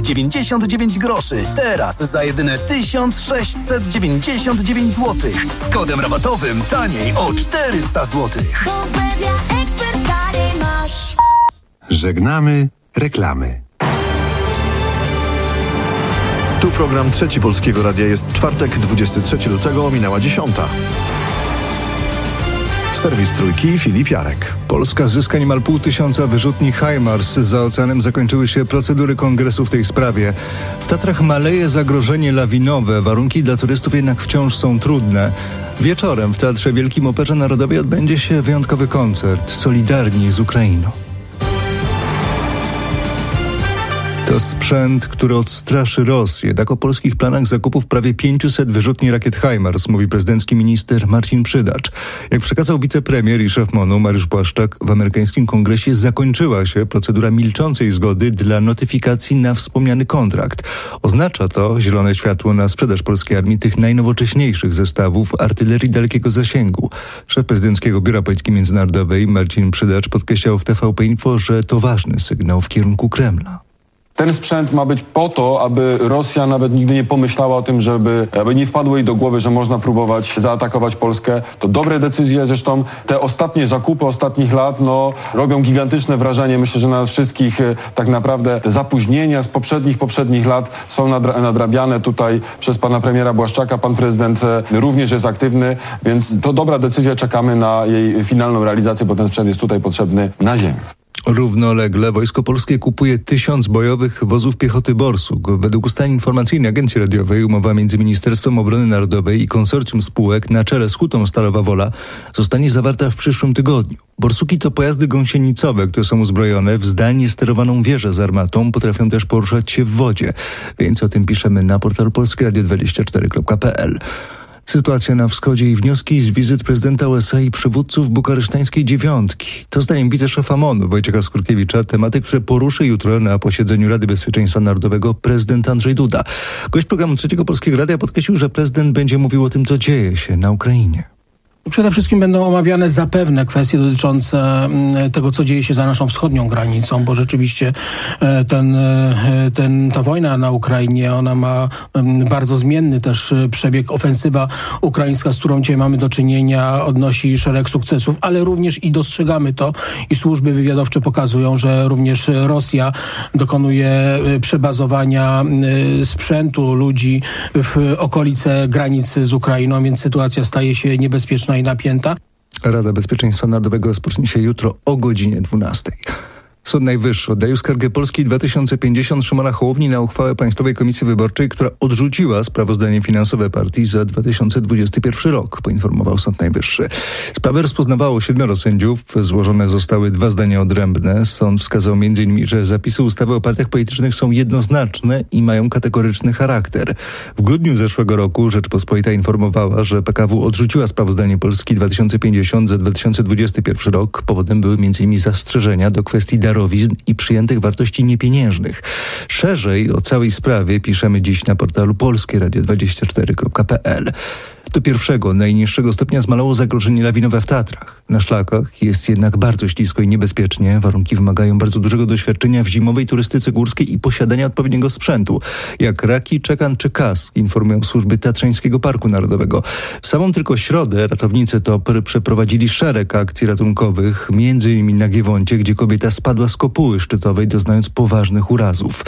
groszy. Teraz za jedyne 1699 zł. Z kodem rabatowym taniej o 400 zł. Żegnamy reklamy. Tu program Trzeci Polskiego Radia. Jest czwartek, 23 lutego, minęła 10. Serwis Trójki, Filip Jarek. Polska zyska niemal 500 wyrzutni HIMARS. Za oceanem zakończyły się procedury kongresu w tej sprawie. W Tatrach maleje zagrożenie lawinowe. Warunki dla turystów jednak wciąż są trudne. Wieczorem w Teatrze Wielkim Operze Narodowej odbędzie się wyjątkowy koncert Solidarni z Ukrainą. To sprzęt, który odstraszy Rosję. Tak o polskich planach zakupów prawie 500 wyrzutni rakiet HIMARS mówi prezydencki minister Marcin Przydacz. Jak przekazał wicepremier i szef MON-u Mariusz Błaszczak, w amerykańskim kongresie zakończyła się procedura milczącej zgody dla notyfikacji na wspomniany kontrakt. Oznacza to zielone światło na sprzedaż polskiej armii tych najnowocześniejszych zestawów artylerii dalekiego zasięgu. Szef prezydenckiego Biura Polityki Międzynarodowej Marcin Przydacz podkreślał w TVP Info, że to ważny sygnał w kierunku Kremla. Ten sprzęt ma być po to, aby Rosja nawet nigdy nie pomyślała o tym, żeby nie wpadło jej do głowy, że można próbować zaatakować Polskę. To dobre decyzje, zresztą te ostatnie zakupy ostatnich lat robią gigantyczne wrażenie. Myślę, że na nas wszystkich tak naprawdę te zapóźnienia z poprzednich lat są nadrabiane tutaj przez pana premiera Błaszczaka. Pan prezydent również jest aktywny, więc to dobra decyzja. Czekamy na jej finalną realizację, bo ten sprzęt jest tutaj potrzebny na ziemi. Równolegle Wojsko Polskie kupuje 1000 bojowych wozów piechoty Borsuk. Według ustaleń informacyjnej Agencji Radiowej umowa między Ministerstwem Obrony Narodowej i konsorcjum spółek na czele z Hutą Stalowa Wola zostanie zawarta w przyszłym tygodniu. Borsuki to pojazdy gąsienicowe, które są uzbrojone w zdalnie sterowaną wieżę z armatą. Potrafią też poruszać się w wodzie. Więcej o tym piszemy na portalu polskieradio24.pl. Sytuacja na wschodzie i wnioski z wizyt prezydenta USA i przywódców bukaresztańskiej dziewiątki. To zdaniem wiceszefa MON-u Wojciecha Skurkiewicza tematy, które poruszy jutro na posiedzeniu Rady Bezpieczeństwa Narodowego prezydent Andrzej Duda. Gość programu Trzeciego Polskiego Radia podkreślił, że prezydent będzie mówił o tym, co dzieje się na Ukrainie. Przede wszystkim będą omawiane zapewne kwestie dotyczące tego, co dzieje się za naszą wschodnią granicą, bo rzeczywiście ta wojna na Ukrainie, ona ma bardzo zmienny też przebieg. Ofensywa ukraińska, z którą dzisiaj mamy do czynienia, odnosi szereg sukcesów, ale również i dostrzegamy to i służby wywiadowcze pokazują, że również Rosja dokonuje przebazowania sprzętu, ludzi w okolice granic z Ukrainą, więc sytuacja staje się niebezpieczna i napięta. Rada Bezpieczeństwa Narodowego rozpocznie się jutro o godzinie 12. Sąd Najwyższy oddaje skargę Polski 2050 Szymona Hołowni na uchwałę Państwowej Komisji Wyborczej, która odrzuciła sprawozdanie finansowe partii za 2021 rok, poinformował Sąd Najwyższy. Sprawę rozpoznawało 7 sędziów, złożone zostały 2 zdania odrębne. Sąd wskazał m.in., że zapisy ustawy o partiach politycznych są jednoznaczne i mają kategoryczny charakter. W grudniu zeszłego roku Rzeczpospolita informowała, że PKW odrzuciła sprawozdanie Polski 2050 za 2021 rok. Powodem były m.in. zastrzeżenia do kwestii darowizn i przyjętych wartości niepieniężnych. Szerzej o całej sprawie piszemy dziś na portalu polskieradio24.pl. Do pierwszego, najniższego stopnia zmalało zagrożenie lawinowe w Tatrach. Na szlakach jest jednak bardzo ślisko i niebezpiecznie. Warunki wymagają bardzo dużego doświadczenia w zimowej turystyce górskiej i posiadania odpowiedniego sprzętu, jak raki, czekan czy kask, informują służby Tatrzańskiego Parku Narodowego. W samą tylko środę ratownicy TOPR przeprowadzili szereg akcji ratunkowych, m.in. na Giewoncie, gdzie kobieta spadła z kopuły szczytowej, doznając poważnych urazów.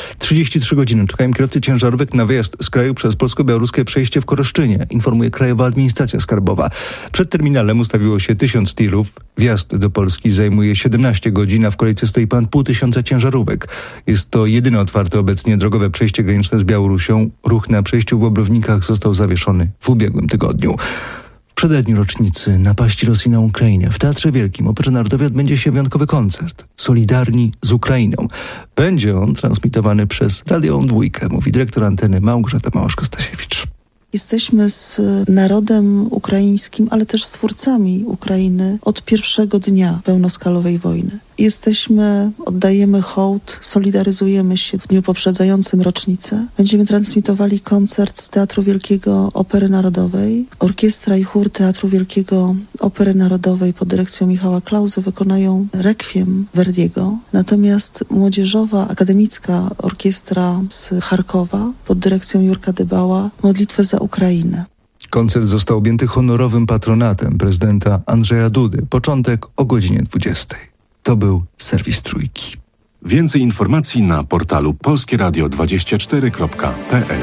33 godziny czekają kierowcy ciężarówek na wyjazd z kraju przez polsko-białoruskie przejście w Koroszczynie, informuje Krajowa Administracja Skarbowa. Przed terminalem ustawiło się 1000 tirów. Wjazd do Polski zajmuje 17 godzin, a w kolejce stoi ponad 500 ciężarówek. Jest to jedyne otwarte obecnie drogowe przejście graniczne z Białorusią. Ruch na przejściu w Bobrownikach został zawieszony w ubiegłym tygodniu. W przededniu rocznicy napaści Rosji na Ukrainę w Teatrze Wielkim Operze Narodowej odbędzie się wyjątkowy koncert Solidarni z Ukrainą. Będzie on transmitowany przez Radiową Dwójkę, mówi dyrektor anteny Małgorzata Małasz-Kostasiewicz. Jesteśmy z narodem ukraińskim, ale też z twórcami Ukrainy od pierwszego dnia pełnoskalowej wojny. oddajemy hołd, solidaryzujemy się w dniu poprzedzającym rocznicę. Będziemy transmitowali koncert z Teatru Wielkiego Opery Narodowej. Orkiestra i chór Teatru Wielkiego Opery Narodowej pod dyrekcją Michała Klausy wykonają rekwiem Verdiego. Natomiast młodzieżowa, akademicka orkiestra z Charkowa pod dyrekcją Jurka Dybała modlitwę za Ukrainę. Koncert został objęty honorowym patronatem prezydenta Andrzeja Dudy. Początek o godzinie 20. To był serwis Trójki. Więcej informacji na portalu polskieradio24.pl.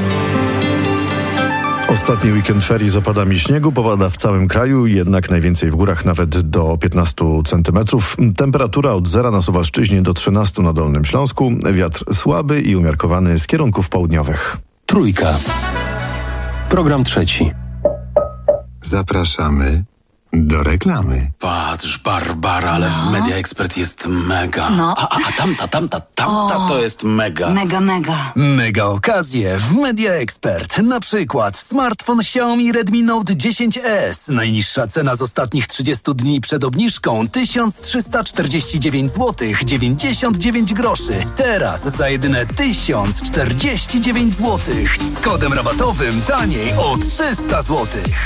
Ostatni weekend ferii z opadami śniegu, popada w całym kraju, jednak najwięcej w górach, nawet do 15 centymetrów. Temperatura od 0 na Suwalszczyźnie do 13 na Dolnym Śląsku. Wiatr słaby i umiarkowany z kierunków południowych. Trójka. Program trzeci. Zapraszamy do reklamy. Patrz, Barbara, ale w Media Expert jest mega. No. A tamta to jest mega. Mega. Mega okazje w Media Expert. Na przykład smartfon Xiaomi Redmi Note 10S. Najniższa cena z ostatnich 30 dni przed obniżką 1349 zł 99 groszy. Teraz za jedyne 1049 zł. Z kodem rabatowym taniej o 300 zł.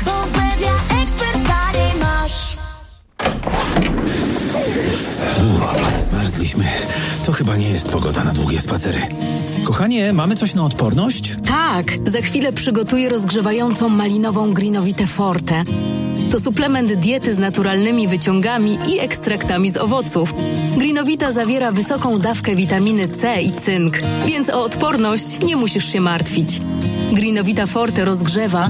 Zmarzliśmy. To chyba nie jest pogoda na długie spacery. Kochanie, mamy coś na odporność? Tak, za chwilę przygotuję rozgrzewającą malinową Greenovitę Forte. To suplement diety z naturalnymi wyciągami i ekstraktami z owoców. Greenovita zawiera wysoką dawkę witaminy C i cynk, więc o odporność nie musisz się martwić. Greenovita Forte rozgrzewa.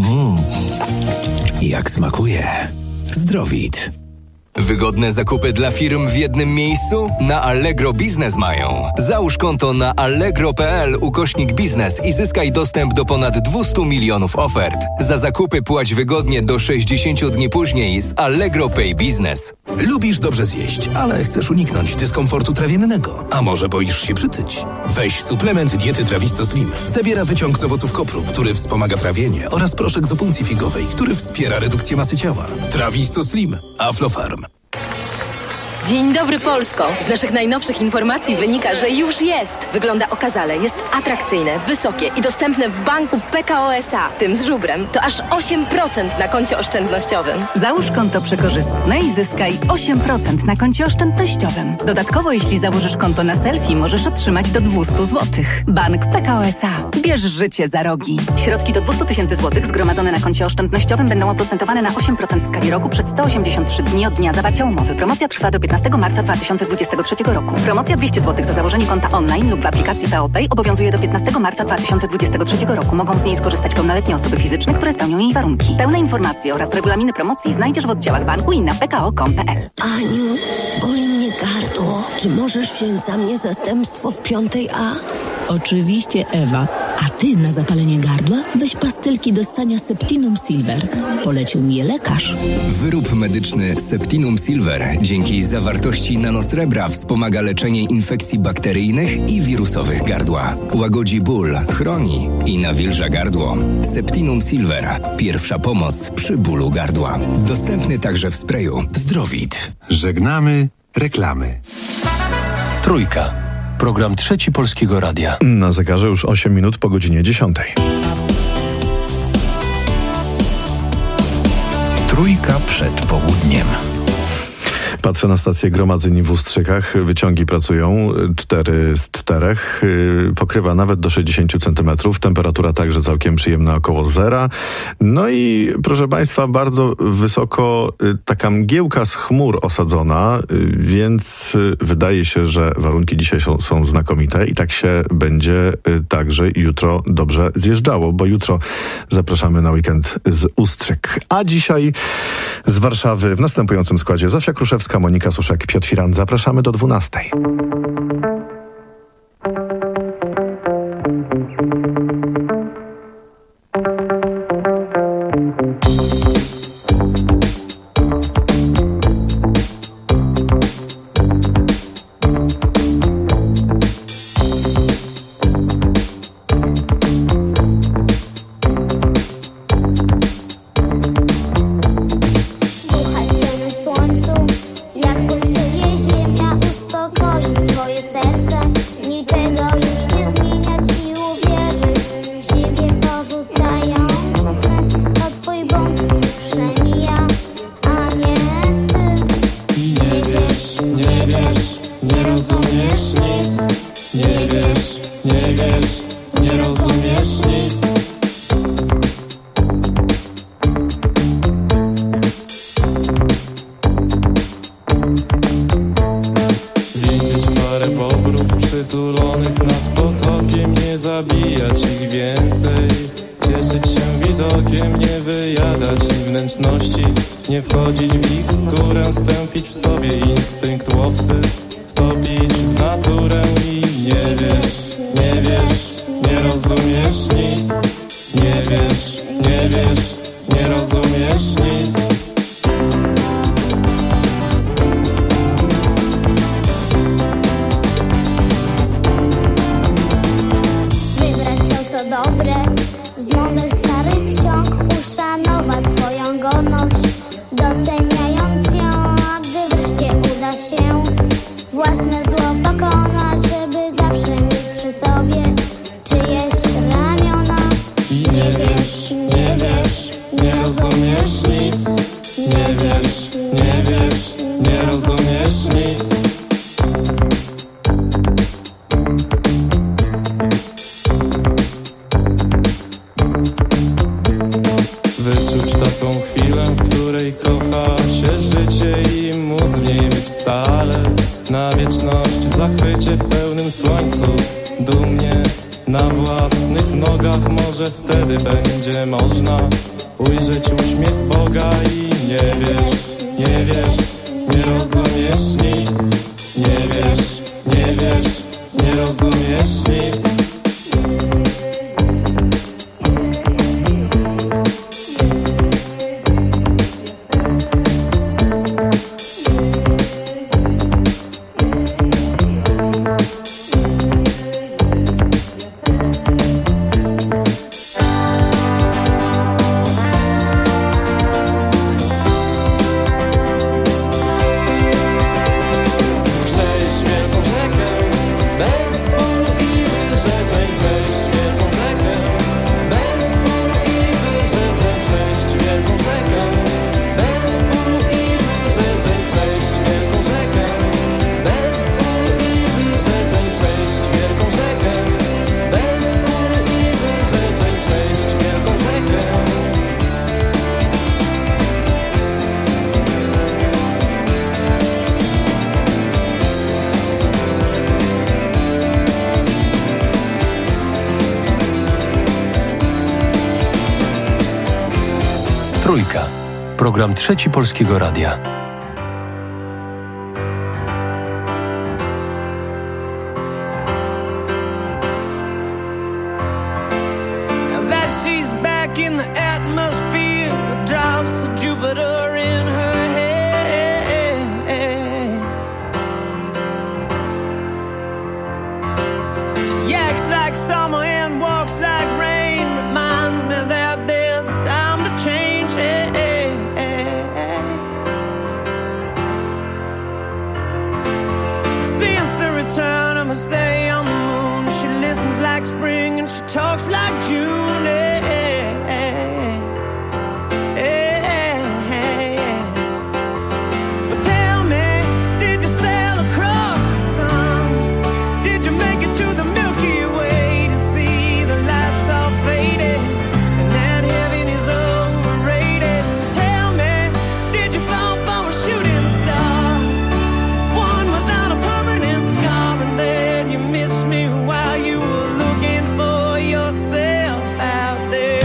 Jak smakuje. Zdrowit. Wygodne zakupy dla firm w jednym miejscu? Na Allegro Biznes mają. Załóż konto na allegro.pl/biznes i zyskaj dostęp do ponad 200 milionów ofert. Za zakupy płać wygodnie do 60 dni później z Allegro Pay Business. Lubisz dobrze zjeść, ale chcesz uniknąć dyskomfortu trawiennego. A może boisz się przytyć? Weź suplement diety Trawisto Slim. Zawiera wyciąg z owoców kopru, który wspomaga trawienie, oraz proszek z opuncji figowej, który wspiera redukcję masy ciała. Trawisto Slim. Aflofarm. Dzień dobry, Polsko! Z naszych najnowszych informacji wynika, że już jest. Wygląda okazale, jest atrakcyjne, wysokie i dostępne w banku PKO SA. Tym z żubrem to aż 8% na koncie oszczędnościowym. Załóż konto przekorzystne i zyskaj 8% na koncie oszczędnościowym. Dodatkowo, jeśli założysz konto na selfie, możesz otrzymać do 200 zł. Bank PKO SA. Bierz życie za rogi. Środki do 200 000 złotych zgromadzone na koncie oszczędnościowym będą oprocentowane na 8% w skali roku przez 183 dni od dnia zawarcia umowy. Promocja trwa do 15 marca 2023 roku. Promocja 200 zł za założenie konta online lub w aplikacji PO Pay obowiązuje do 15 marca 2023 roku. Mogą z niej skorzystać pełnoletnie osoby fizyczne, które spełnią jej warunki. Pełne informacje oraz regulaminy promocji znajdziesz w oddziałach banku i na pko.com.pl. Aniu, boli mnie gardło. Czy możesz wziąć za mnie zastępstwo w 5A? Oczywiście, Ewa. A ty na zapalenie gardła weź pastylki do ssania Septinum Silver. Polecił mi je lekarz. Wyrób medyczny Septinum Silver dzięki zawartości nanosrebra wspomaga leczenie infekcji bakteryjnych i wirusowych gardła. Łagodzi ból, chroni i nawilża gardło. Septinum Silver. Pierwsza pomoc przy bólu gardła. Dostępny także w sprayu. Zdrowit. Żegnamy reklamy. Trójka. Program trzeci Polskiego Radia. Na zegarze już 8 minut po godzinie 10. Trójka przed południem. Patrzę na stację gromadzeń w Ustrzykach. Wyciągi pracują 4 z 4. Pokrywa nawet do 60 cm. Temperatura także całkiem przyjemna, około 0. No i proszę Państwa, bardzo wysoko taka mgiełka z chmur osadzona, więc wydaje się, że warunki dzisiaj są znakomite i tak się będzie także jutro dobrze zjeżdżało, bo jutro zapraszamy na weekend z Ustrzyk. A dzisiaj z Warszawy w następującym składzie: Zofia Kruszewska, Monika Suszek, Piotr Firan. Zapraszamy do 12. Słuchaj, słońcu, jak pulsuje ziemia. wzrokiem, nie zabijać ich więcej. Cieszyć się widokiem, nie wyjadać ich wnętrzności. Nie wchodzić w ich skórę, stępić w sobie instynkt łowcy. Wtopić w naturę i nie wiesz, nie wiesz, nie rozumiesz nic. Nie wiesz, nie wiesz, nie rozumiesz nic. Wybrać to, co dobre z nowych starych ksiąg, uszanować swoją godność, doceniając ją, a gdy wreszcie uda się własne zło pokonać, żeby zawsze mieć przy sobie czyjeś ramiona. I nie wiesz, nie wiesz, nie rozumiesz nic. Nie wiesz, nie wiesz, nie rozumiesz nic. Wyczuć taką chwilę, w której kocha się życie i móc w niej być stale. Na wieczność w zachwycie, w pełnym słońcu, dumnie na własnych nogach. Może wtedy będzie można ujrzeć uśmiech Boga. I nie wiesz, nie wiesz, nie rozumiesz nic. Nie wiesz, nie wiesz, nie rozumiesz nic. Trójka. Program Trzeci Polskiego Radia. While you were looking for yourself out there.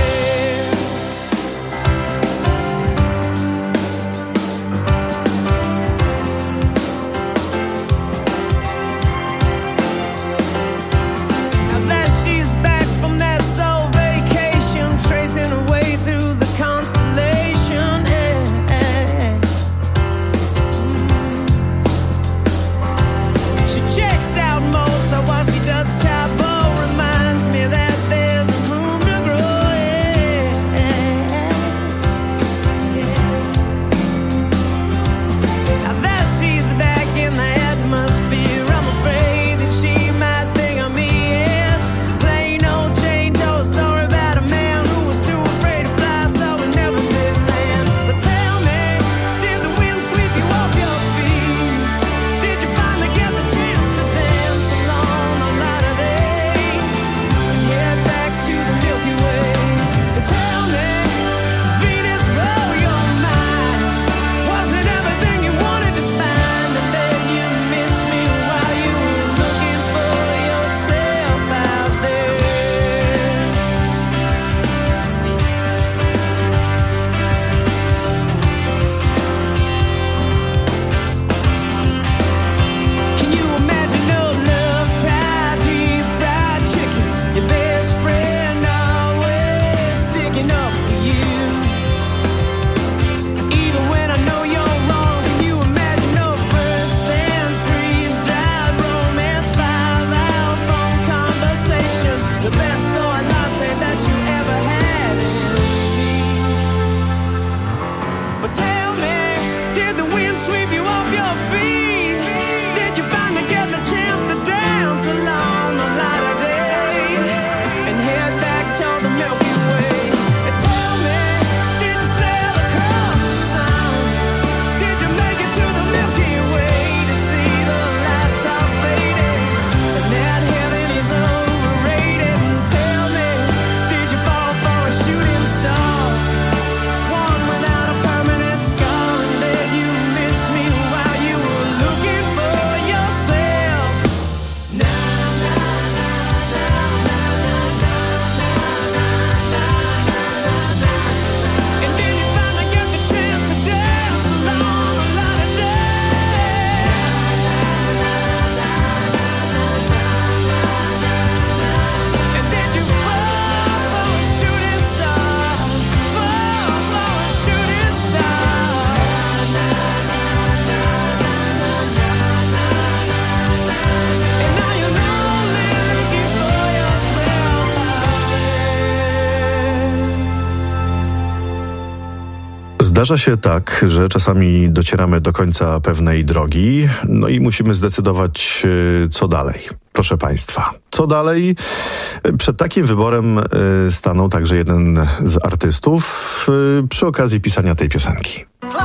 Zdarza się tak, że czasami docieramy do końca pewnej drogi, no i musimy zdecydować, co dalej. Proszę Państwa, co dalej? Przed takim wyborem stanął także jeden z artystów przy okazji pisania tej piosenki.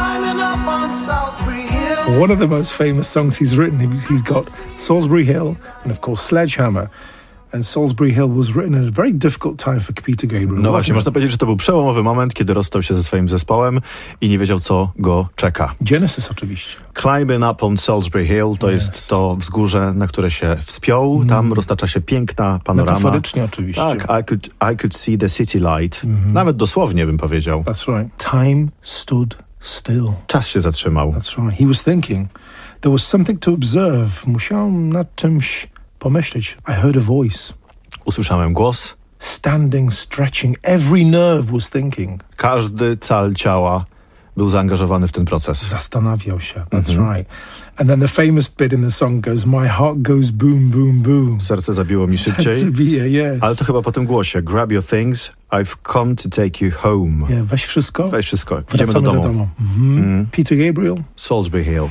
One of the most famous songs he's written, he's got Salisbury Hill and of course Sledgehammer. And Salisbury Hill was written at a very difficult time for Peter Gabriel. No właśnie, można powiedzieć, że to był przełomowy moment, kiedy rozstał się ze swoim zespołem i nie wiedział, co go czeka. Genesis oczywiście. Climbing up on Salisbury Hill to jest to wzgórze, na które się wspiął. Tam roztacza się piękna panorama. Metaforycznie oczywiście. Tak, I could see the city light. Nawet dosłownie bym powiedział. That's right. Time stood still. Czas się zatrzymał. That's right. He was thinking. There was something to observe. Musiałem nad czymś pomyśleć. I heard a voice. Usłyszałem głos. Standing, stretching. Every nerve was thinking. Każdy cal ciała był zaangażowany w ten proces. Zastanawiał się. That's right. And then the famous bit in the song goes, my heart goes boom, boom, boom. Serce zabiło mi szybciej. Serce bije, yes. Ale to chyba po tym głosie. Grab your things, I've come to take you home. Yeah, weź wszystko. Weź wszystko. Idziemy do domu. Peter Gabriel. Salisbury Hill.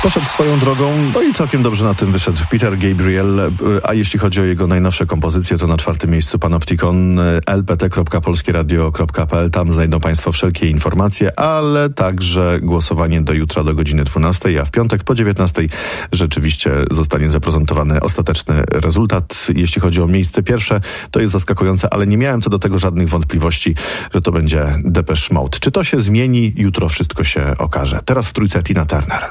Poszedł swoją drogą, no i całkiem dobrze na tym wyszedł Peter Gabriel, a jeśli chodzi o jego najnowsze kompozycje, to na 4. miejscu Panopticon, lpt.polskieradio.pl, tam znajdą Państwo wszelkie informacje, ale także głosowanie do jutra do godziny 12, a w piątek po 19 rzeczywiście zostanie zaprezentowany ostateczny rezultat. Jeśli chodzi o miejsce pierwsze, to jest zaskakujące, ale nie miałem co do tego żadnych wątpliwości, że to będzie Depeche Mode. Czy to się zmieni? Jutro wszystko się okaże. Teraz w trójce Tina Turner.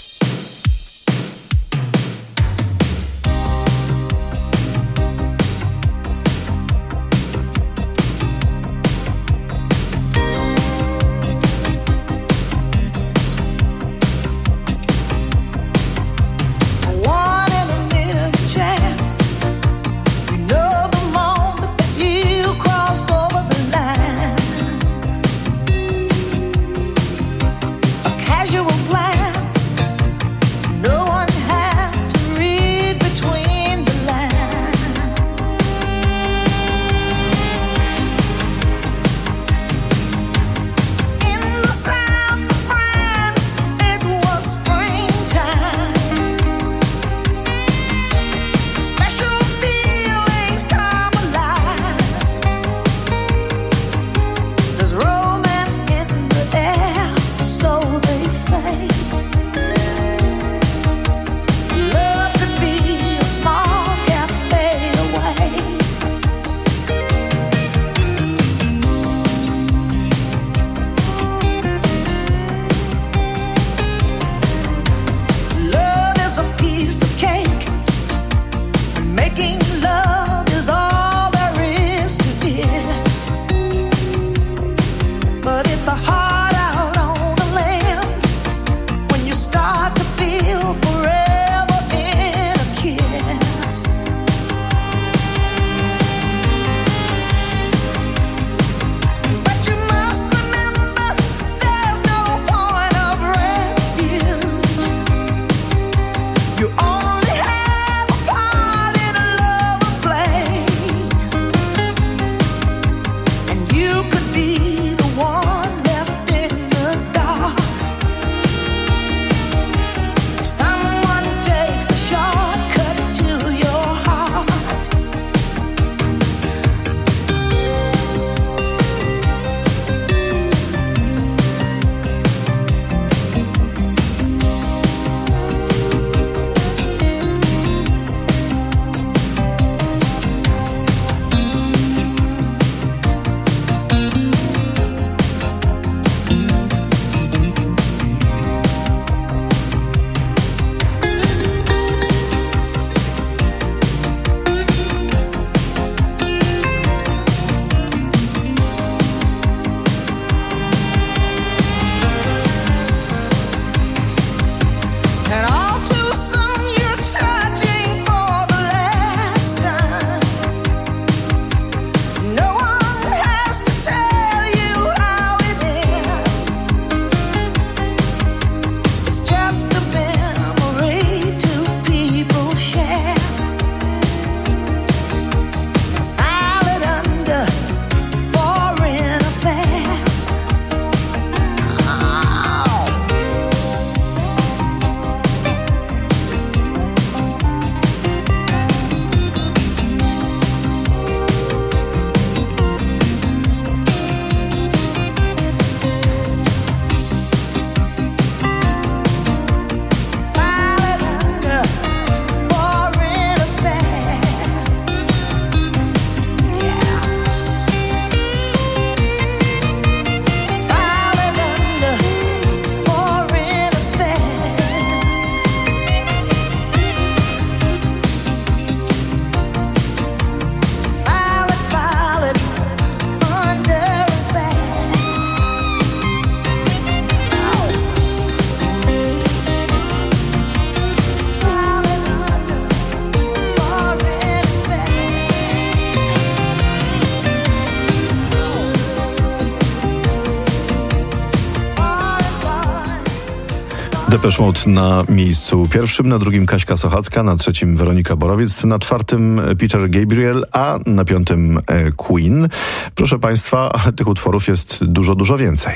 Depeche Mode na miejscu pierwszym, na drugim Kaśka Sochacka, na trzecim Weronika Borowiec, na czwartym Peter Gabriel, a na piątym Queen. Proszę Państwa, ale tych utworów jest dużo, dużo więcej.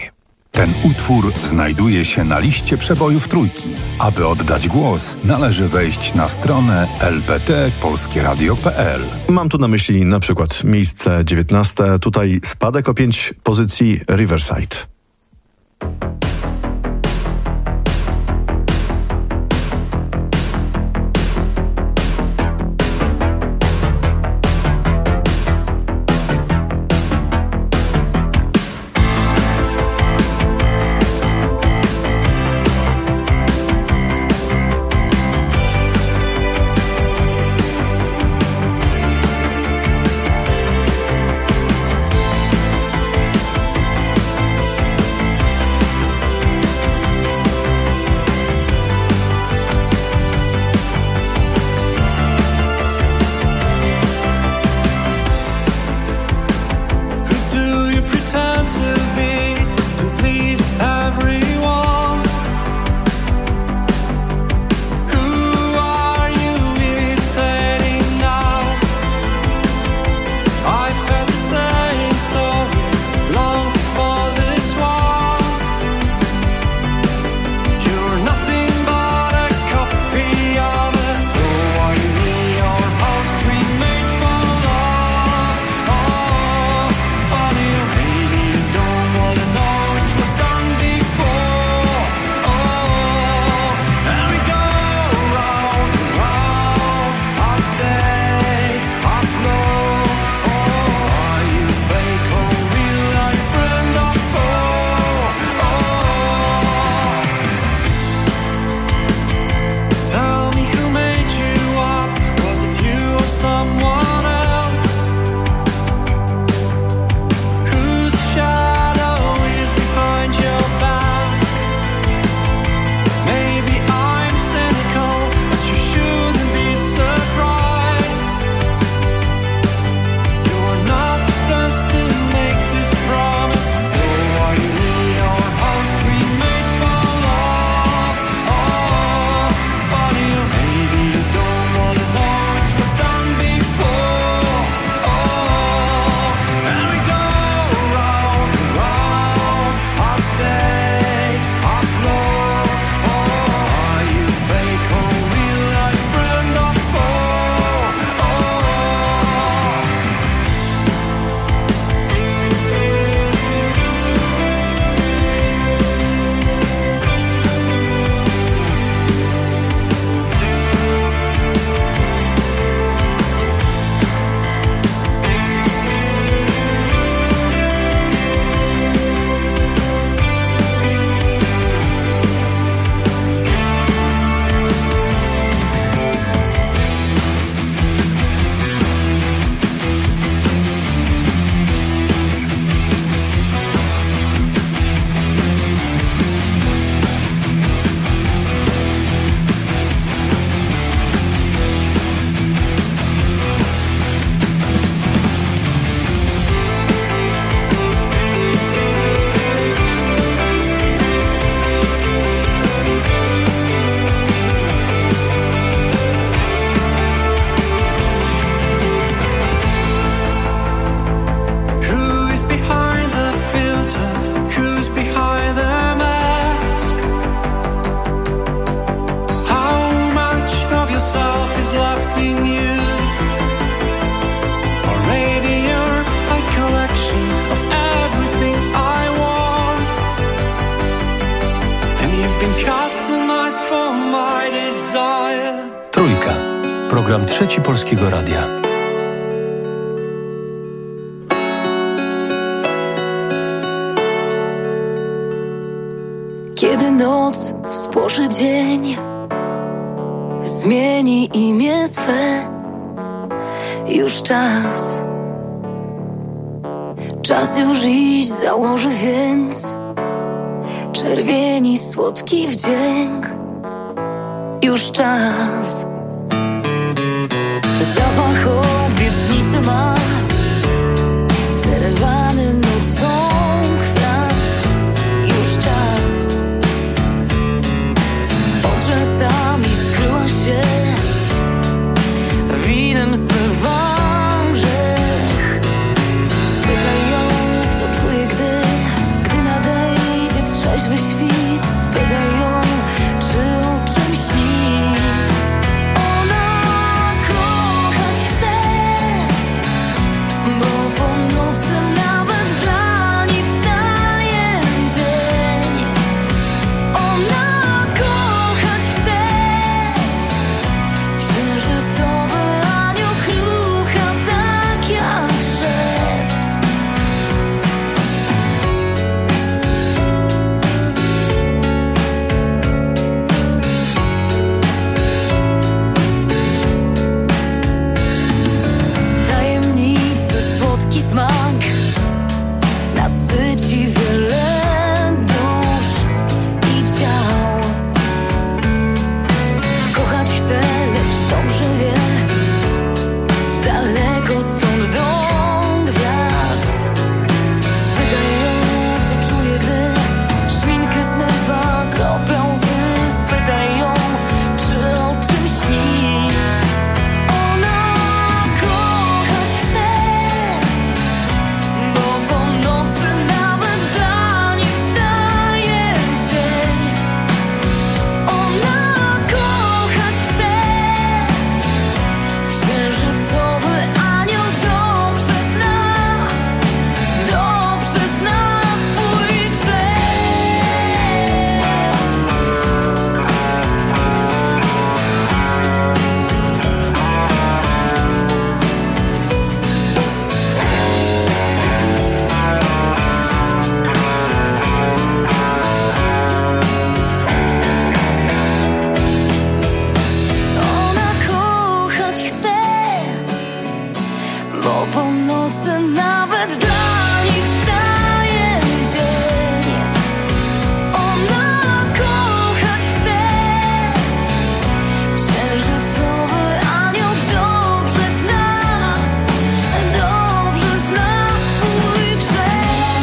Ten utwór znajduje się na liście przebojów Trójki. Aby oddać głos, należy wejść na stronę lpt.polskieradio.pl. Mam tu na myśli na przykład miejsce 19. Tutaj spadek o 5 pozycji Riverside. Program Trzeci Polskiego Radia. Kiedy noc spłoszy dzień, zmieni imię swe. Już czas już iść, założy więc czerwieni słodki wdzięk. Już czas. Zapach obietnicy ma, zerwany nocą kwiat. Już czas. Pod rzęsami skryła się, winem zmywam grzech. Spytaj ją, co czuje, gdy nadejdzie smak nasyci wiele dusz i ciał. Kochać chcę, lecz dobrze wie, daleko stąd do gwiazd. Spytaj ją, co czuje, gdy szminkę zmywa kroplą łzy. Spytaj ją, czy o czym śni. Ona kochać chce, bo po nocy nawet dla niej wstaje dzień. Ona kochać chce, księżycowy anioł dobrze zna swój grzech. Ona kochać chce, bo po nocy nawet dla nich wstaje dzień. Ona kochać chce, księżycowy anioł dobrze zna swój grzech.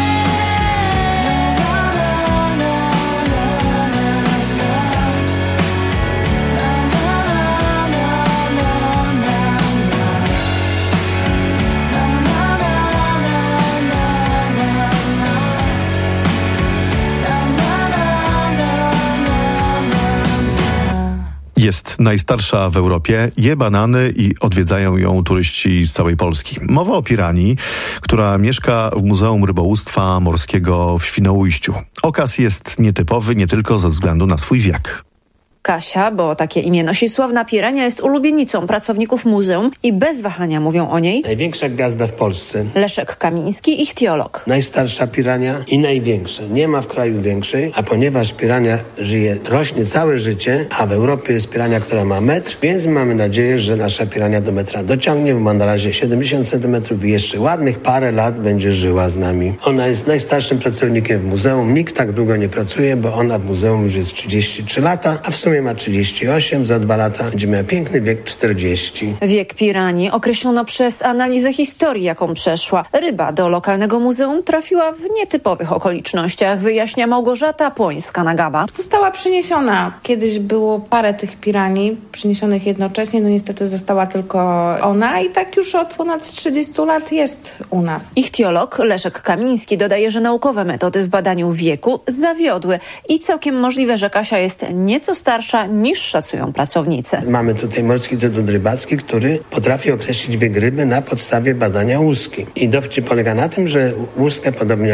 Jest najstarsza w Europie, je banany i odwiedzają ją turyści z całej Polski. Mowa o piranii, która mieszka w Muzeum Rybołówstwa Morskiego w Świnoujściu. Okaz jest nietypowy nie tylko ze względu na swój wiek. Kasia, bo takie imię nosi, sławna pirania, jest ulubienicą pracowników muzeum i bez wahania mówią o niej największa gwiazda w Polsce. Leszek Kamiński, ichtiolog. Najstarsza pirania i największa. Nie ma w kraju większej, a ponieważ pirania rośnie całe życie, a w Europie jest pirania, która ma metr, więc mamy nadzieję, że nasza pirania do metra dociągnie, ma na razie 70 cm i jeszcze ładnych parę lat będzie żyła z nami. Ona jest najstarszym pracownikiem w muzeum. Nikt tak długo nie pracuje, bo ona w muzeum już jest 33 lata, a w sumie ma 38, za 2 lata będzie miała piękny wiek 40. Wiek piranii określono przez analizę historii, jaką przeszła. Ryba do lokalnego muzeum trafiła w nietypowych okolicznościach, wyjaśnia Małgorzata Płońska-Nagaba. Została przyniesiona. Kiedyś było parę tych piranii przyniesionych jednocześnie, no niestety została tylko ona i tak już od ponad 30 lat jest u nas. Ichtiolog Leszek Kamiński dodaje, że naukowe metody w badaniu wieku zawiodły i całkiem możliwe, że Kasia jest nieco starsza niż szacują pracownicy. Mamy tutaj Morski Instytut Rybacki, który potrafi określić wiek ryby na podstawie badania łuski. I dowcip polega na tym, że łuska podobnie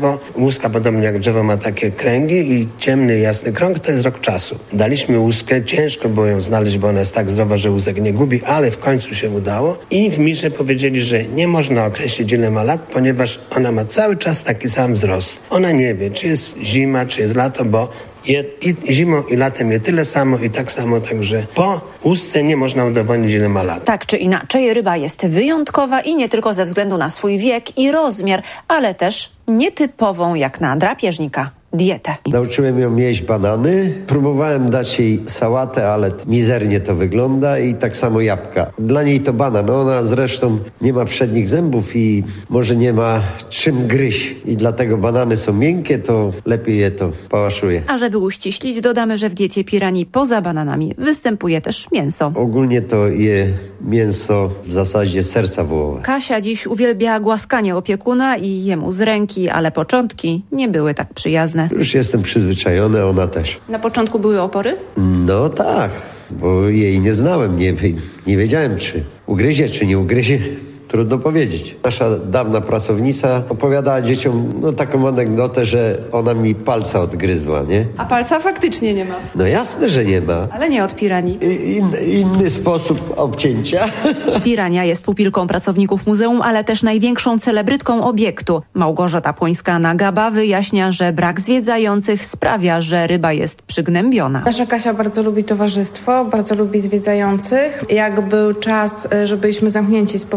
jak drzewo ma takie kręgi i ciemny, jasny krąg to jest rok czasu. Daliśmy łuskę, ciężko było ją znaleźć, bo ona jest tak zdrowa, że łusek nie gubi, ale w końcu się udało i w Mirze powiedzieli, że nie można określić, ile ma lat, ponieważ ona ma cały czas taki sam wzrost. Ona nie wie, czy jest zima, czy jest lato, bo i zimą i latem je tyle samo i tak samo, także po łusce nie można udowodnić, ile ma lat. Tak czy inaczej, ryba jest wyjątkowa i nie tylko ze względu na swój wiek i rozmiar, ale też nietypową jak na drapieżnika dietę. Nauczyłem ją jeść banany, próbowałem dać jej sałatę, ale mizernie to wygląda i tak samo jabłka. Dla niej to banan, ona zresztą nie ma przednich zębów i może nie ma czym gryźć i dlatego banany są miękkie, to lepiej je to pałaszuje. A żeby uściślić, dodamy, że w diecie piranii poza bananami występuje też mięso. Ogólnie to je mięso w zasadzie serca wołowe. Kasia dziś uwielbia głaskanie opiekuna i jemu z ręki, ale początki nie były tak przyjazne. Już jestem przyzwyczajony, ona też. Na początku były opory? No tak, bo jej nie znałem, nie wiedziałem, czy ugryzie, czy nie ugryzie. Trudno powiedzieć. Nasza dawna pracownica opowiadała dzieciom taką anegdotę, że ona mi palca odgryzła, nie? A palca faktycznie nie ma. No jasne, że nie ma. Ale nie od piranii. Inny sposób obcięcia. Pirania jest pupilką pracowników muzeum, ale też największą celebrytką obiektu. Małgorzata Płońska-Nagaba wyjaśnia, że brak zwiedzających sprawia, że ryba jest przygnębiona. Nasza Kasia bardzo lubi towarzystwo, bardzo lubi zwiedzających. Jak był czas, że byliśmy zamknięci z powodu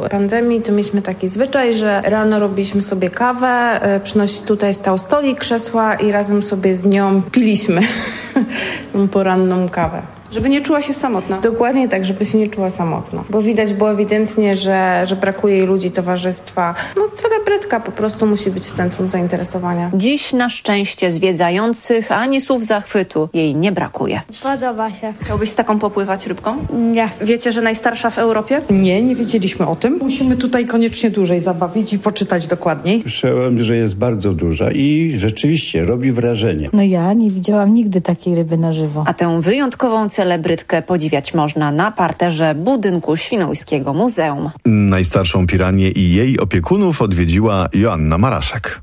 pandemii to mieliśmy taki zwyczaj, że rano robiliśmy sobie kawę, tutaj stał stolik, krzesła i razem sobie z nią piliśmy tą poranną kawę. Żeby nie czuła się samotna. Dokładnie tak, żeby się nie czuła samotna. Bo widać było ewidentnie, że brakuje jej ludzi, towarzystwa. Celebrytka po prostu musi być w centrum zainteresowania. Dziś na szczęście zwiedzających ani słów zachwytu jej nie brakuje. Podoba się. Chciałbyś z taką popływać rybką? Nie. Wiecie, że najstarsza w Europie? Nie wiedzieliśmy o tym. Musimy tutaj koniecznie dłużej zabawić i poczytać dokładniej. Słyszałem, że jest bardzo duża i rzeczywiście robi wrażenie. No ja nie widziałam nigdy takiej ryby na żywo. A tę wyjątkową celebrytkę podziwiać można na parterze budynku Świnoujskiego Muzeum. Najstarszą piranię i jej opiekunów odwiedziła Joanna Maraszek.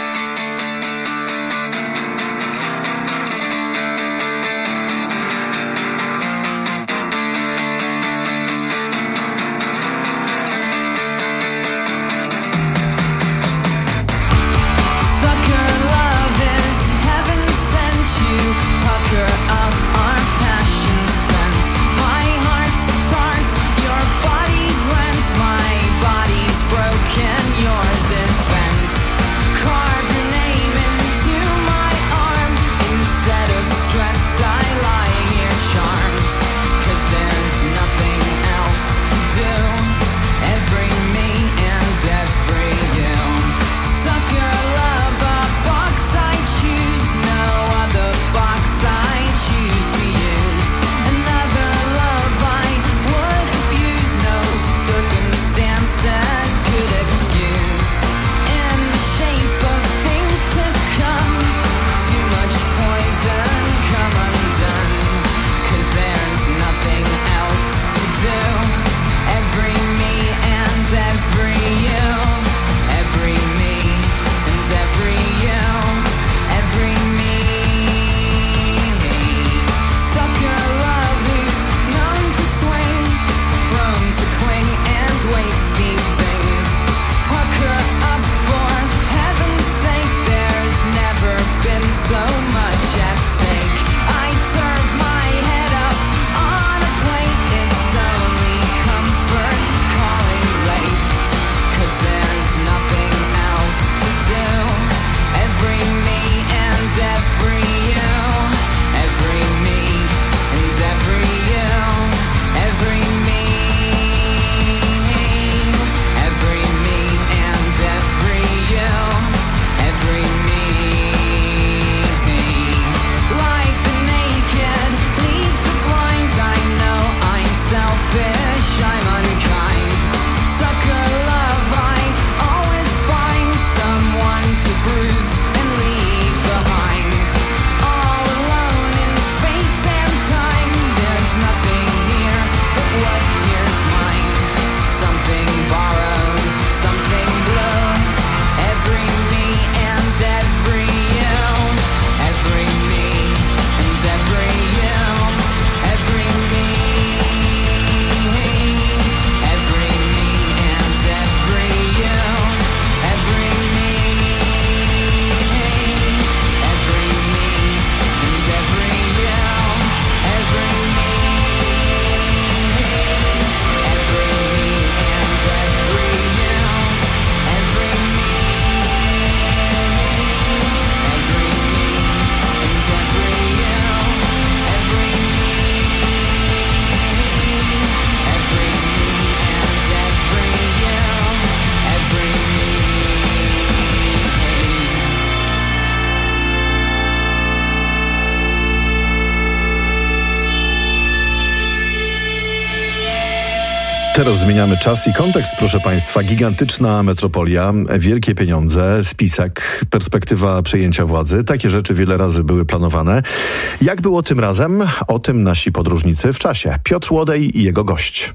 Teraz zmieniamy czas i kontekst, proszę Państwa. Gigantyczna metropolia, wielkie pieniądze, spisek, perspektywa przejęcia władzy. Takie rzeczy wiele razy były planowane. Jak było tym razem? O tym nasi podróżnicy w czasie. Piotr Łodej i jego gość.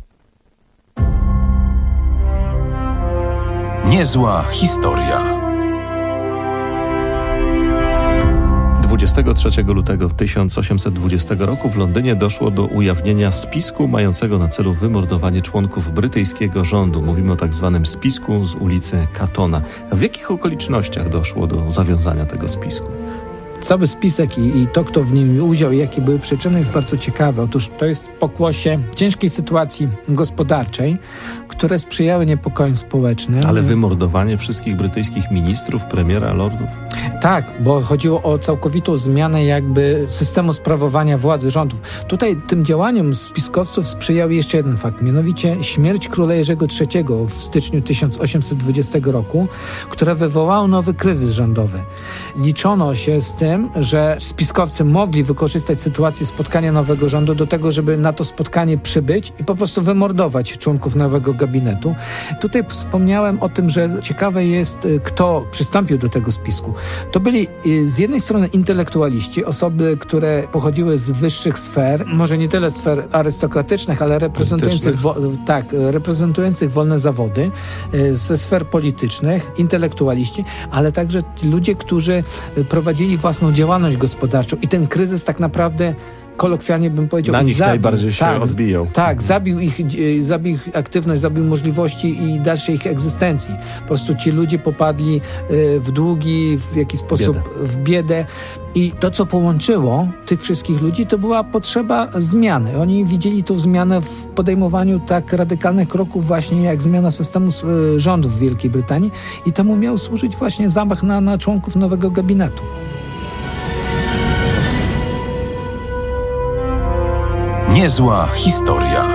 Niezła historia. 23 lutego 1820 roku w Londynie doszło do ujawnienia spisku mającego na celu wymordowanie członków brytyjskiego rządu. Mówimy o tak zwanym spisku z ulicy Catona. W jakich okolicznościach doszło do zawiązania tego spisku? Cały spisek i to, kto w nim udział i jakie były przyczyny, jest bardzo ciekawe. Otóż to jest pokłosie ciężkiej sytuacji gospodarczej, które sprzyjały niepokojom społecznym. Ale wymordowanie wszystkich brytyjskich ministrów, premiera, lordów? Tak, bo chodziło o całkowitą zmianę jakby systemu sprawowania władzy, rządów. Tutaj tym działaniom spiskowców sprzyjał jeszcze jeden fakt, mianowicie śmierć króla Jerzego III w styczniu 1820 roku, która wywołała nowy kryzys rządowy. Liczono się z tym, że spiskowcy mogli wykorzystać sytuację spotkania nowego rządu do tego, żeby na to spotkanie przybyć i po prostu wymordować członków nowego gabinetu. Tutaj wspomniałem o tym, że ciekawe jest, kto przystąpił do tego spisku. To byli z jednej strony intelektualiści, osoby, które pochodziły z wyższych sfer, może nie tyle sfer arystokratycznych, ale reprezentujących wolne zawody, ze sfer politycznych, intelektualiści, ale także ludzie, którzy prowadzili własną działalność gospodarczą i ten kryzys tak naprawdę, kolokwialnie bym powiedział, na nich najbardziej się odbijał. Tak, zabił ich aktywność, zabił możliwości i dalszej ich egzystencji. Po prostu ci ludzie popadli w długi, w jakiś sposób w biedę. I to, co połączyło tych wszystkich ludzi, to była potrzeba zmiany. Oni widzieli tą zmianę w podejmowaniu tak radykalnych kroków właśnie jak zmiana systemu rządów w Wielkiej Brytanii i temu miał służyć właśnie zamach na członków nowego gabinetu. Niezła historia.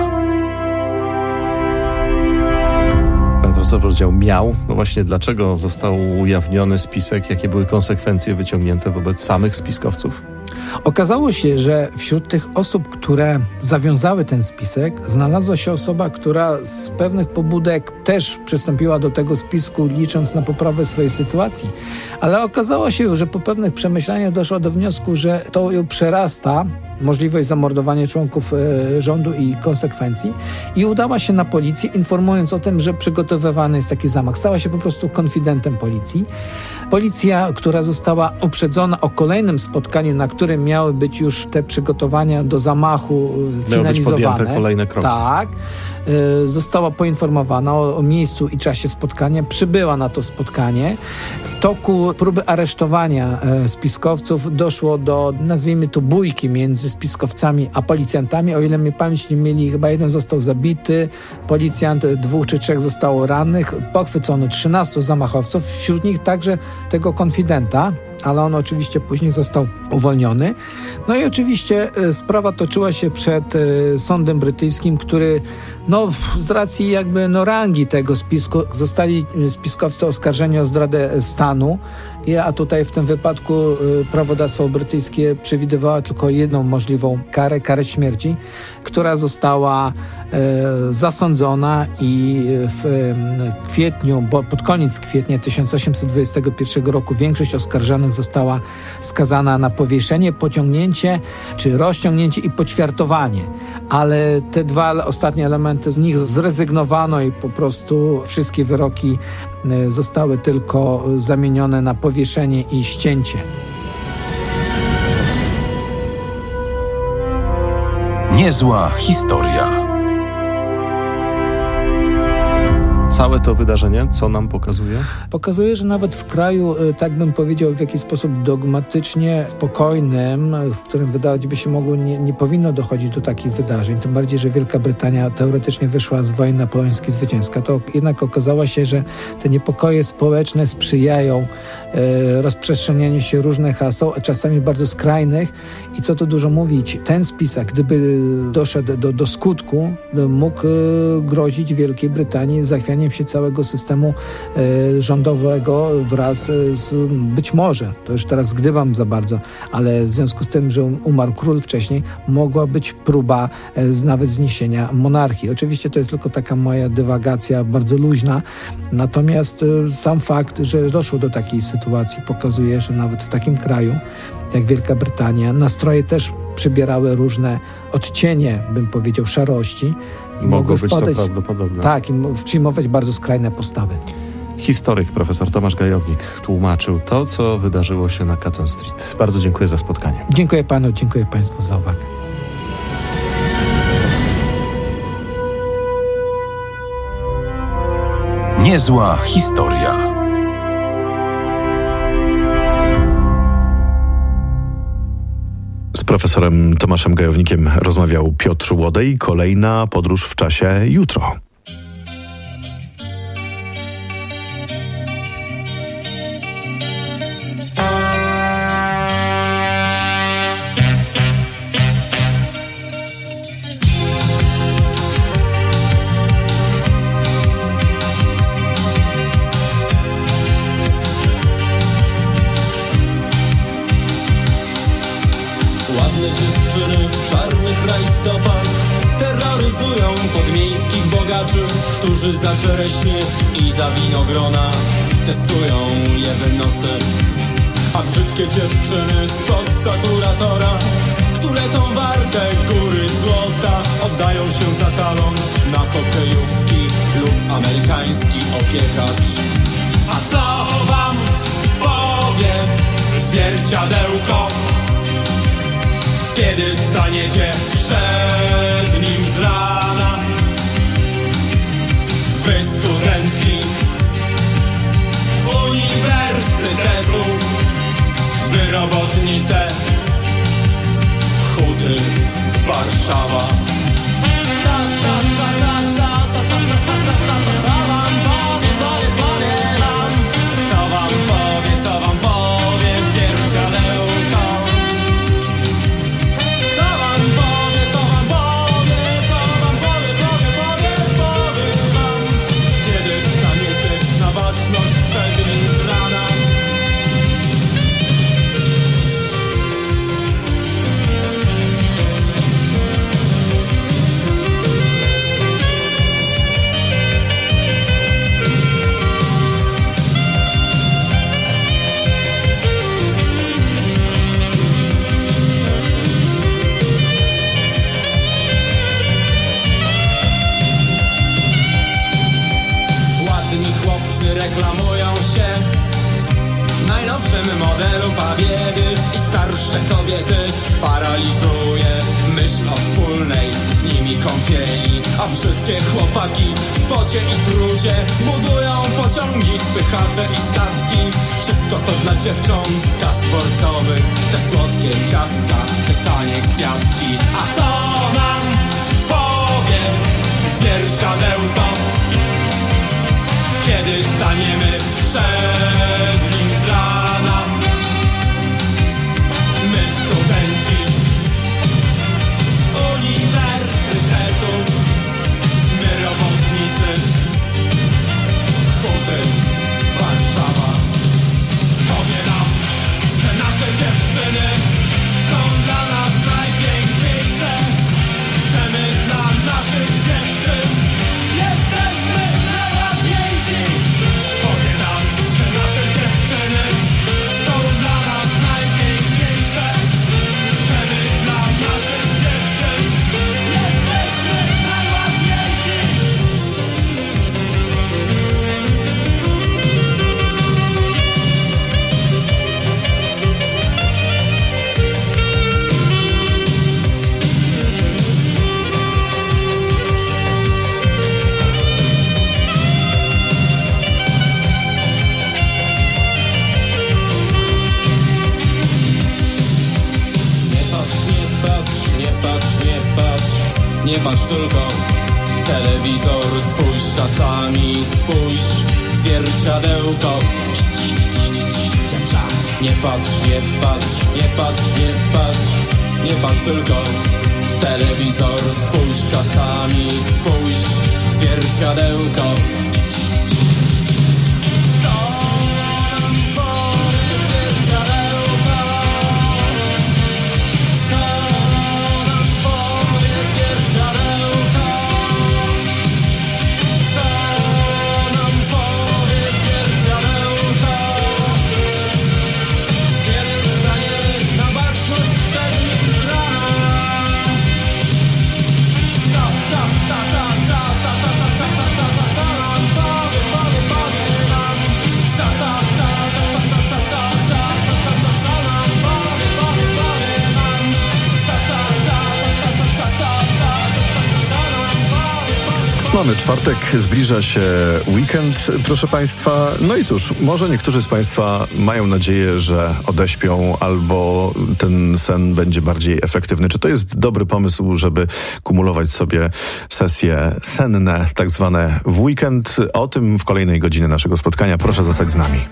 Pan profesor powiedział miał. No właśnie, dlaczego został ujawniony spisek? Jakie były konsekwencje wyciągnięte wobec samych spiskowców? Okazało się, że wśród tych osób, które zawiązały ten spisek, znalazła się osoba, która z pewnych pobudek też przystąpiła do tego spisku, licząc na poprawę swojej sytuacji. Ale okazało się, że po pewnych przemyśleniach doszła do wniosku, że to ją przerasta możliwość zamordowania członków rządu i konsekwencji i udała się na policję, informując o tym, że przygotowywany jest taki zamach. Stała się po prostu konfidentem policji. Policja, która została uprzedzona o kolejnym spotkaniu, na którym miały być już te przygotowania do zamachu finalizowane. Miały być podjęte kolejne kroki. Tak. Została poinformowana o miejscu i czasie spotkania, przybyła na to spotkanie. W toku próby aresztowania spiskowców doszło do, nazwijmy to, bójki między spiskowcami a policjantami. O ile mnie pamięć nie mieli, chyba jeden został zabity, policjant, 2 czy 3 zostało rannych, pochwycono 13 zamachowców, wśród nich także tego konfidenta, ale on oczywiście później został uwolniony. No i oczywiście sprawa toczyła się przed sądem brytyjskim, który z racji jakby rangi tego spisku zostali spiskowcy oskarżeni o zdradę stanu, a tutaj w tym wypadku prawodawstwo brytyjskie przewidywało tylko jedną możliwą karę śmierci, która została zasądzona i w kwietniu, pod koniec kwietnia 1821 roku większość oskarżonych została skazana na powieszenie, pociągnięcie czy rozciągnięcie i poćwiartowanie. Ale te 2 ostatnie elementy, z nich zrezygnowano i po prostu wszystkie wyroki zostały tylko zamienione na powieszenie i ścięcie. Niezła historia. Całe to wydarzenie, co nam pokazuje? Pokazuje, że nawet w kraju, tak bym powiedział, w jakiś sposób dogmatycznie spokojnym, w którym wydawać by się mogło, nie powinno dochodzić do takich wydarzeń. Tym bardziej, że Wielka Brytania teoretycznie wyszła z wojny napoleońskiej zwycięska. To jednak okazało się, że te niepokoje społeczne sprzyjają rozprzestrzenianiu się różnych haseł, czasami bardzo skrajnych. I co tu dużo mówić, ten spisek, gdyby doszedł do skutku, mógł grozić Wielkiej Brytanii zachwianiem się całego systemu rządowego wraz z, być może, to już teraz gdybam za bardzo, ale w związku z tym, że umarł król wcześniej, mogła być próba nawet zniesienia monarchii. Oczywiście to jest tylko taka moja dywagacja bardzo luźna, natomiast sam fakt, że doszło do takiej sytuacji, pokazuje, że nawet w takim kraju jak Wielka Brytania nastroje też przybierały różne odcienie, bym powiedział, szarości. I mogło być to prawdopodobne. Tak, i przyjmować bardzo skrajne postawy. Historyk profesor Tomasz Gajownik tłumaczył to, co wydarzyło się na Catton Street. Bardzo dziękuję za spotkanie. Dziękuję panu, dziękuję państwu za uwagę. Niezła historia. profesorem Tomaszem Gajownikiem rozmawiał Piotr Łodej. Kolejna podróż w czasie jutro. Dziewczyny w czarnych rajstopach terroryzują podmiejskich bogaczy, którzy za czereśnie i za winogrona testują je w nocy. A brzydkie dziewczyny spod saturatora, które są warte góry złota, oddają się za talon na hokejówki lub amerykański opiekacz. A co wam powie zwierciadełko, kiedy staniecie przed nim z rana? Wy studentki uniwersytetu, wy robotnice Huty Warszawa. Co wam powie zwierciadełko? Reklamują się najnowszym modelu pabiedy i starsze kobiety paraliżuje myśl o wspólnej z nimi kąpieli, a brzydkie chłopaki w pocie i trudzie budują pociągi, spychacze i statki. Wszystko to dla dziewcząt z kas dworcowych, te słodkie ciastka, te tanie kwiatki. A co nam powie zwierciadełko, kiedy staniemy przed nim z rana? My studenci uniwersytetu, my robotnicy Huty Warszawa. Powie nam, że nasze dziewczyny są dla nas najpiękniejsze, że my dla naszych dziewczyn jesteśmy najładniejsi. Powie nam, że nasze dziewczyny są dla nas najpiękniejsze, że my dla naszych dziewczyn jesteśmy najładniejsi. Nie patrz tylko w telewizor, spójrz czasami, spójrz w zwierciadełko. Nie patrz, nie patrz, nie patrz, nie patrz, nie patrz tylko w telewizor, spójrz czasami, spójrz w zwierciadełko. Mamy czwartek, zbliża się weekend, proszę Państwa. No i cóż, może niektórzy z Państwa mają nadzieję, że odeśpią albo ten sen będzie bardziej efektywny. Czy to jest dobry pomysł, żeby kumulować sobie sesje senne, tak zwane w weekend? O tym w kolejnej godzinie naszego spotkania. Proszę zostać z nami.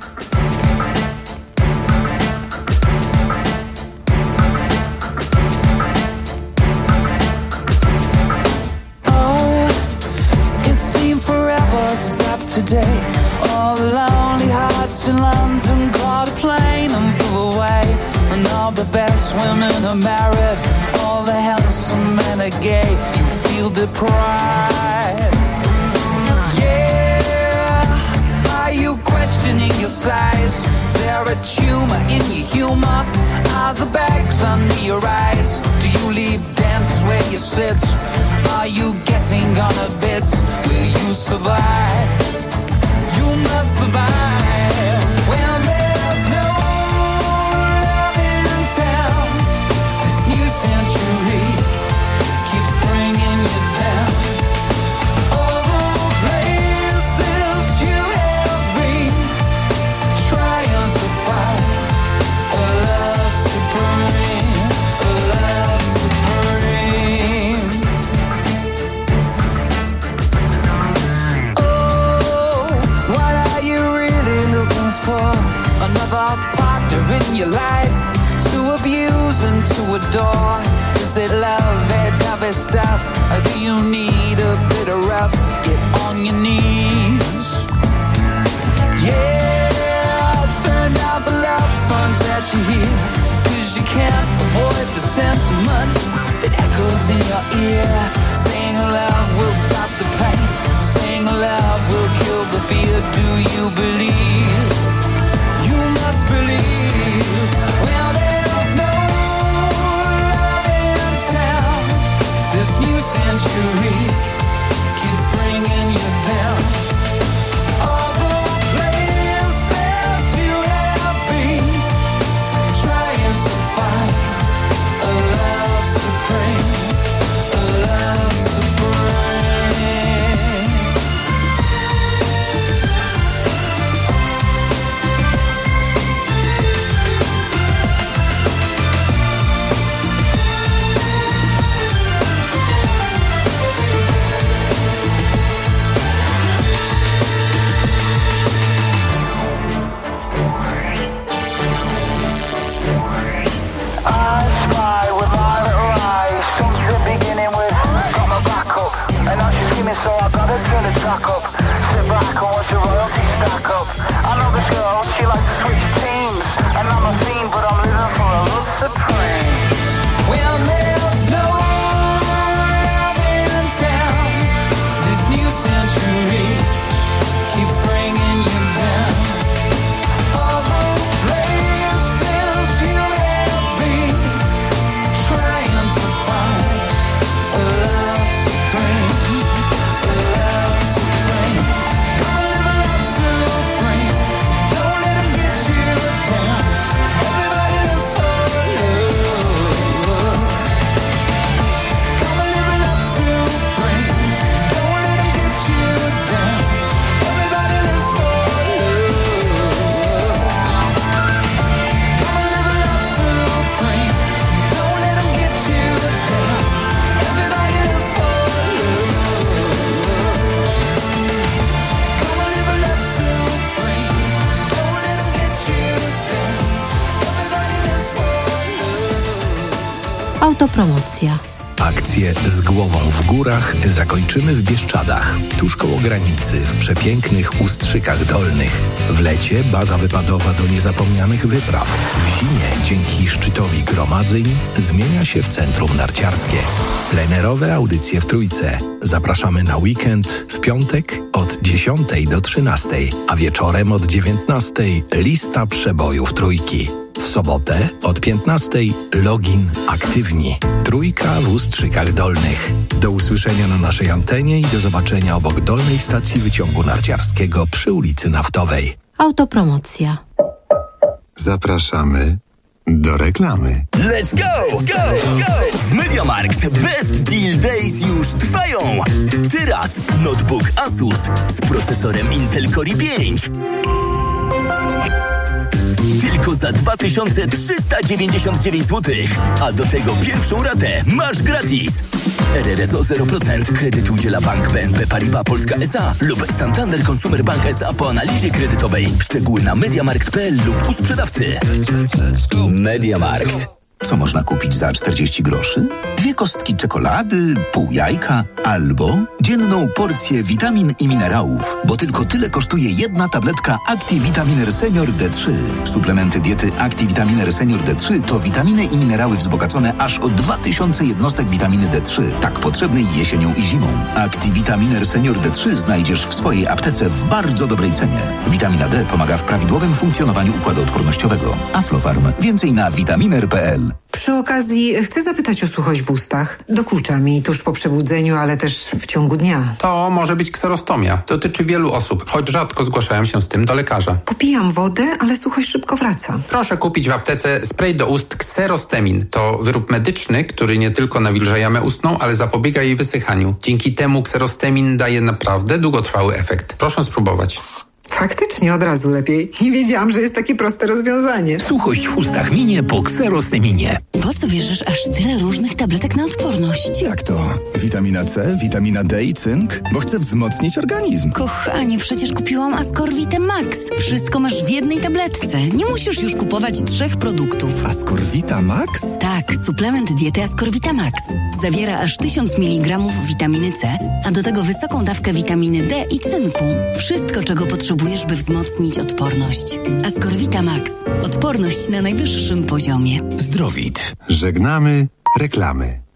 Today, all the lonely hearts in London caught a plane and flew away. And all the best women are married, all the handsome men are gay. You feel deprived. Yeah, are you questioning your size? Is there a tumor in your humor? Are the bags under your eyes? Do you leave dance where you sit? Are you getting on a bit? Will you survive? You must survive. Well, there's no love in town. This new century keeps bringing you down. All the places you have been, trying to find a love supreme, a love supreme. Another partner in your life to abuse and to adore. Is it lovey-dovey stuff, or do you need a bit of rough? Get on your knees. Yeah, turn out the love songs that you hear, 'cause you can't avoid the sentiment that echoes in your ear. Saying love will stop the pain, saying love will kill the fear. Do you believe? You must believe. Well, there's no love in town. This new century keeps bringing you down. All the places you have been, trying to find a love supreme, a love supreme. Back up, sit back and watch your royalty stack up. I know this girl, she likes to switch teams, and I'm a fiend, but I'm living for a love supreme. Well, there's no love in town. This new century keeps bringing you down. All the places you have been, trying to find a love supreme. Autopromocja. Akcję Z głową w górach zakończymy w Bieszczadach, tuż koło granicy, w przepięknych Ustrzykach Dolnych. W lecie baza wypadowa do niezapomnianych wypraw. W zimie dzięki szczytowi gromadzeń zmienia się w centrum narciarskie. Plenerowe audycje w Trójce. Zapraszamy na weekend w piątek od 10 do 13, a wieczorem od 19 lista przebojów Trójki. W sobotę od 15 login aktywni. Trójka w Ustrzykach Dolnych. Do usłyszenia na naszej antenie i do zobaczenia obok dolnej stacji wyciągu narciarskiego przy ulicy Naftowej. Autopromocja. Zapraszamy do reklamy. Let's go! W MediaMarkt Best Deal Days już trwają. Teraz notebook Asus z procesorem Intel Core i5. Tylko za 2399 zł. A do tego pierwszą ratę masz gratis. RRS o 0%. Kredyt udziela Bank BNP Paribas Polska S.A. lub Santander Consumer Bank S.A. po analizie kredytowej. Szczegóły na mediamarkt.pl lub u sprzedawcy. MediaMarkt. Co można kupić za 40 groszy? 2 kostki czekolady, pół jajka albo dzienną porcję witamin i minerałów, bo tylko tyle kosztuje jedna tabletka ActiVitaminer Senior D3. Suplementy diety ActiVitaminer Senior D3 to witaminy i minerały wzbogacone aż o 2000 jednostek witaminy D3, tak potrzebnej jesienią i zimą. ActiVitaminer Senior D3 znajdziesz w swojej aptece w bardzo dobrej cenie. Witamina D pomaga w prawidłowym funkcjonowaniu układu odpornościowego. Aflofarm. Więcej na vitaminer.pl. Przy okazji chcę zapytać o suchość w ustach. Dokucza mi tuż po przebudzeniu, ale też w ciągu dnia. To może być kserostomia. Dotyczy wielu osób, choć rzadko zgłaszają się z tym do lekarza. Popijam wodę, ale suchość szybko wraca. Proszę kupić w aptece spray do ust Xerostemin. To wyrób medyczny, który nie tylko nawilża jamę ustną, ale zapobiega jej wysychaniu. Dzięki temu Xerostemin daje naprawdę długotrwały efekt. Proszę spróbować. Faktycznie od razu lepiej. Nie wiedziałam, że jest takie proste rozwiązanie. Suchość w ustach minie po Xerosteminie. Po co bierzesz aż tyle różnych tabletek na odporność? Jak to? Witamina C, witamina D i cynk? Bo chcę wzmocnić organizm. Kochanie, przecież kupiłam Ascorvite Max. Wszystko masz w jednej tabletce. Nie musisz już kupować 3 produktów. Ascorvita Max? Tak, suplement diety Ascorvita Max. Zawiera aż 1000 mg witaminy C, a do tego wysoką dawkę witaminy D i cynku. Wszystko, czego potrzebujesz, by wzmocnić odporność. Ascorvita Max. Odporność na najwyższym poziomie. Zdrowit. Żegnamy reklamy.